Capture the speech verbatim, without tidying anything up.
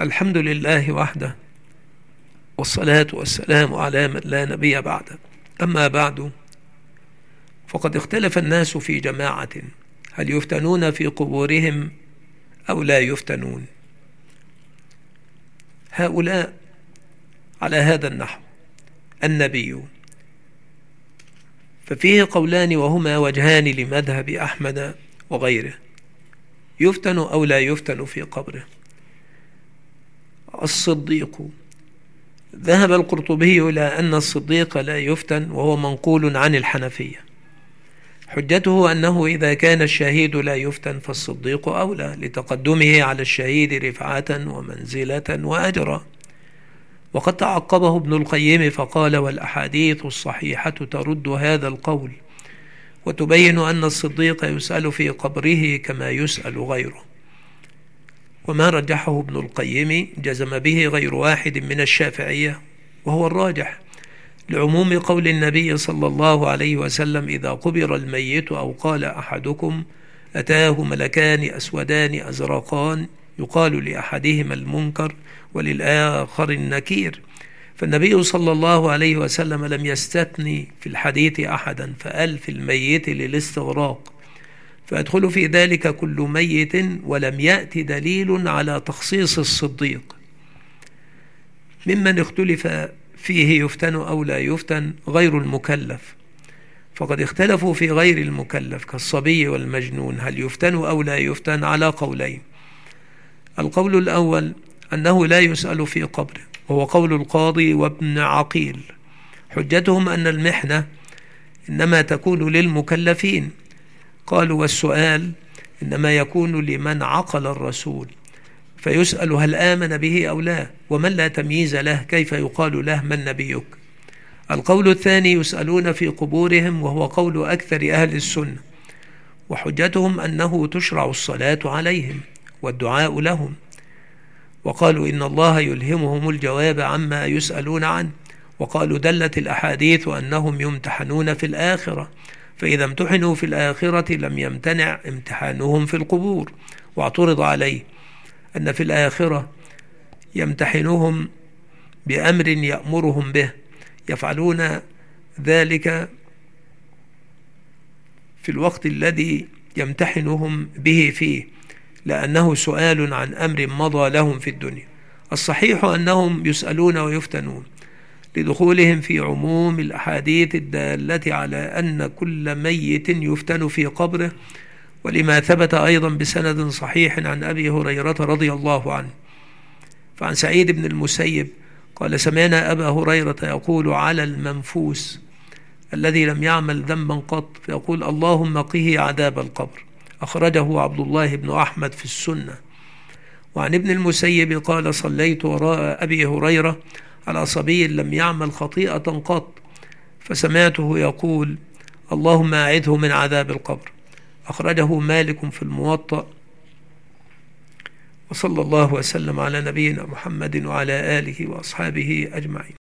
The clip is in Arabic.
الحمد لله وحده، والصلاة والسلام على من لا نبي بعده. أما بعد، فقد اختلف الناس في جماعة هل يفتنون في قبورهم أو لا يفتنون. هؤلاء على هذا النحو: النبي، ففيه قولان وهما وجهان لمذهب أحمد وغيره: يفتن أو لا يفتن في قبره. الصديق، ذهب القرطبي إلى أن الصديق لا يفتن، وهو منقول عن الحنفية. حجته أنه إذا كان الشهيد لا يفتن فالصديق أولى، لتقدمه على الشهيد رفعة ومنزلة وأجرا. وقد تعقبه ابن القيم فقال: والأحاديث الصحيحة ترد هذا القول، وتبين أن الصديق يسأل في قبره كما يسأل غيره. وما رجحه ابن القيم جزم به غير واحد من الشافعية، وهو الراجح، لعموم قول النبي صلى الله عليه وسلم: إذا قبر الميت أو قال أحدكم أتاه ملكان أسودان أزرقان يقال لأحدهما المنكر وللآخر النكير. فالنبي صلى الله عليه وسلم لم يستثني في الحديث أحدا، فقال في الميت للاستغراق، فيدخل في ذلك كل ميت، ولم يأتي دليل على تخصيص الصديق. ممن اختلف فيه يفتن أو لا يفتن غير المكلف، فقد اختلفوا في غير المكلف كالصبي والمجنون هل يفتن أو لا يفتن على قولين. القول الأول أنه لا يسأل في قبره، وهو قول القاضي وابن عقيل. حجتهم أن المحنة إنما تكون للمكلفين، قالوا: والسؤال إنما يكون لمن عقل الرسول، فيسأل هل آمن به أو لا، ومن لا تمييز له كيف يقال له من نبيك. القول الثاني يسألون في قبورهم، وهو قول أكثر أهل السنة، وحجتهم أنه تشرع الصلاة عليهم والدعاء لهم، وقالوا إن الله يلهمهم الجواب عما يسألون عنه. وقالوا دلت الأحاديث أنهم يمتحنون في الآخرة، فإذا امتحنوا في الآخرة لم يمتنع امتحانهم في القبور. واعترض عليه أن في الآخرة يمتحنهم بأمر يأمرهم به، يفعلون ذلك في الوقت الذي يمتحنهم به فيه، لأنه سؤال عن أمر مضى لهم في الدنيا. الصحيح أنهم يسألون ويفتنون لدخولهم في عموم الأحاديث الدالة على أن كل ميت يفتن في قبره، ولما ثبت أيضا بسند صحيح عن أبي هريرة رضي الله عنه. فعن سعيد بن المسيب قال: سمعنا أبا هريرة يقول على المنفوس الذي لم يعمل ذنبا قط فيقول: اللهم قه عذاب القبر. أخرجه عبد الله بن أحمد في السنة. وعن ابن المسيب قال: صليت وراء أبي هريرة على صبي لم يعمل خطيئة قط، فسمعته يقول: اللهم أعذه من عذاب القبر. أخرجه مالك في الموطأ. وصلى الله وسلم على نبينا محمد وعلى آله وأصحابه أجمعين.